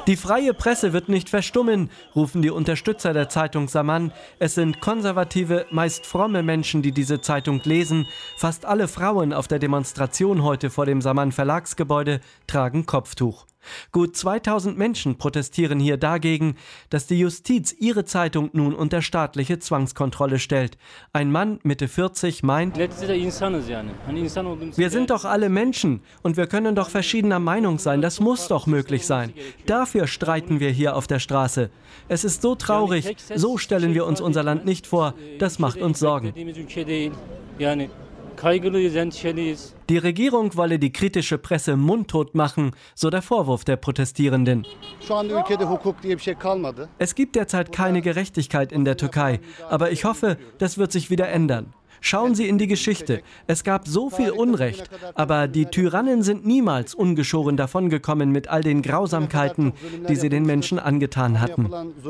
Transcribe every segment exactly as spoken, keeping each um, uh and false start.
Die freie Presse wird nicht verstummen, rufen die Unterstützer der Zeitung Zaman. Es sind konservative, meist fromme Menschen, die diese Zeitung lesen. Fast alle Frauen auf der Demonstration heute vor dem Zaman Verlagsgebäude tragen Kopftuch. Gut zweitausend Menschen protestieren hier dagegen, dass die Justiz ihre Zeitung nun unter staatliche Zwangskontrolle stellt. Ein Mann Mitte vierzig meint: Wir sind doch alle Menschen und wir können doch verschiedener Meinung sein. Das muss doch möglich sein. Dafür streiten wir hier auf der Straße. Es ist so traurig. So stellen wir uns unser Land nicht vor. Das macht uns Sorgen. Die Regierung wolle die kritische Presse mundtot machen, so der Vorwurf der Protestierenden. Es gibt derzeit keine Gerechtigkeit in der Türkei, aber ich hoffe, das wird sich wieder ändern. Schauen Sie in die Geschichte. Es gab so viel Unrecht, aber die Tyrannen sind niemals ungeschoren davongekommen mit all den Grausamkeiten, die sie den Menschen angetan hatten.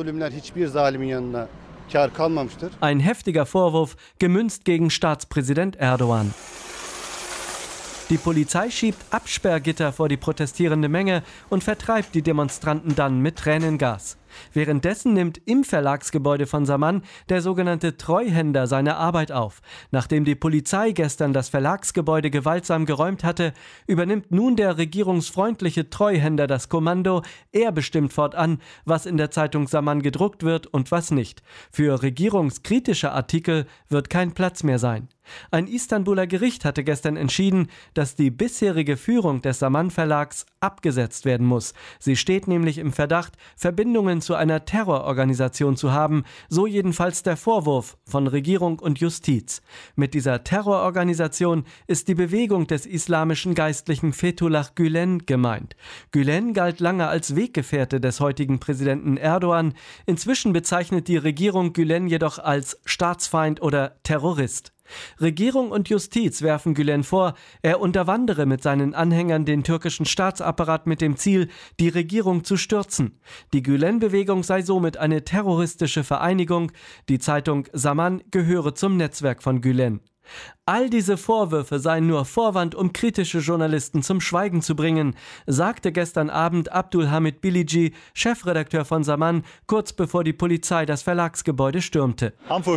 Ein heftiger Vorwurf, gemünzt gegen Staatspräsident Erdogan. Die Polizei schiebt Absperrgitter vor die protestierende Menge und vertreibt die Demonstranten dann mit Tränengas. Währenddessen nimmt im Verlagsgebäude von Zaman der sogenannte Treuhänder seine Arbeit auf. Nachdem die Polizei gestern das Verlagsgebäude gewaltsam geräumt hatte, übernimmt nun der regierungsfreundliche Treuhänder das Kommando. Er bestimmt fortan, was in der Zeitung Zaman gedruckt wird und was nicht. Für regierungskritische Artikel wird kein Platz mehr sein. Ein Istanbuler Gericht hatte gestern entschieden, dass die bisherige Führung des Zaman Verlags abgesetzt werden muss. Sie steht nämlich im Verdacht, Verbindungen zu einer Terrororganisation zu haben, so jedenfalls der Vorwurf von Regierung und Justiz. Mit dieser Terrororganisation ist die Bewegung des islamischen Geistlichen Fethullah Gülen gemeint. Gülen galt lange als Weggefährte des heutigen Präsidenten Erdogan. Inzwischen bezeichnet die Regierung Gülen jedoch als Staatsfeind oder Terrorist. Regierung und Justiz werfen Gülen vor, er unterwandere mit seinen Anhängern den türkischen Staatsapparat mit dem Ziel, die Regierung zu stürzen. Die Gülen-Bewegung sei somit eine terroristische Vereinigung. Die Zeitung Zaman gehöre zum Netzwerk von Gülen. All diese Vorwürfe seien nur Vorwand, um kritische Journalisten zum Schweigen zu bringen, sagte gestern Abend Abdulhamid Bilici, Chefredakteur von Zaman, kurz bevor die Polizei das Verlagsgebäude stürmte.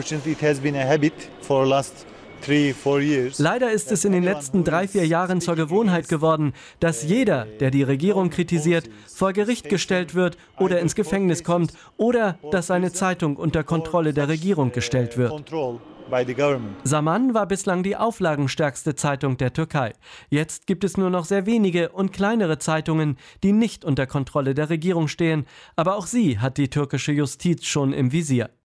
Leider ist es in den letzten drei, vier Jahren zur Gewohnheit geworden, dass jeder, der die Regierung kritisiert, vor Gericht gestellt wird oder ins Gefängnis kommt oder dass seine Zeitung unter Kontrolle der Regierung gestellt wird. Zaman war bislang die auflagenstärkste Zeitung der Türkei. Jetzt gibt es nur noch sehr wenige und kleinere Zeitungen, die nicht unter Kontrolle der Regierung stehen. Aber auch sie hat die türkische Justiz schon im Visier.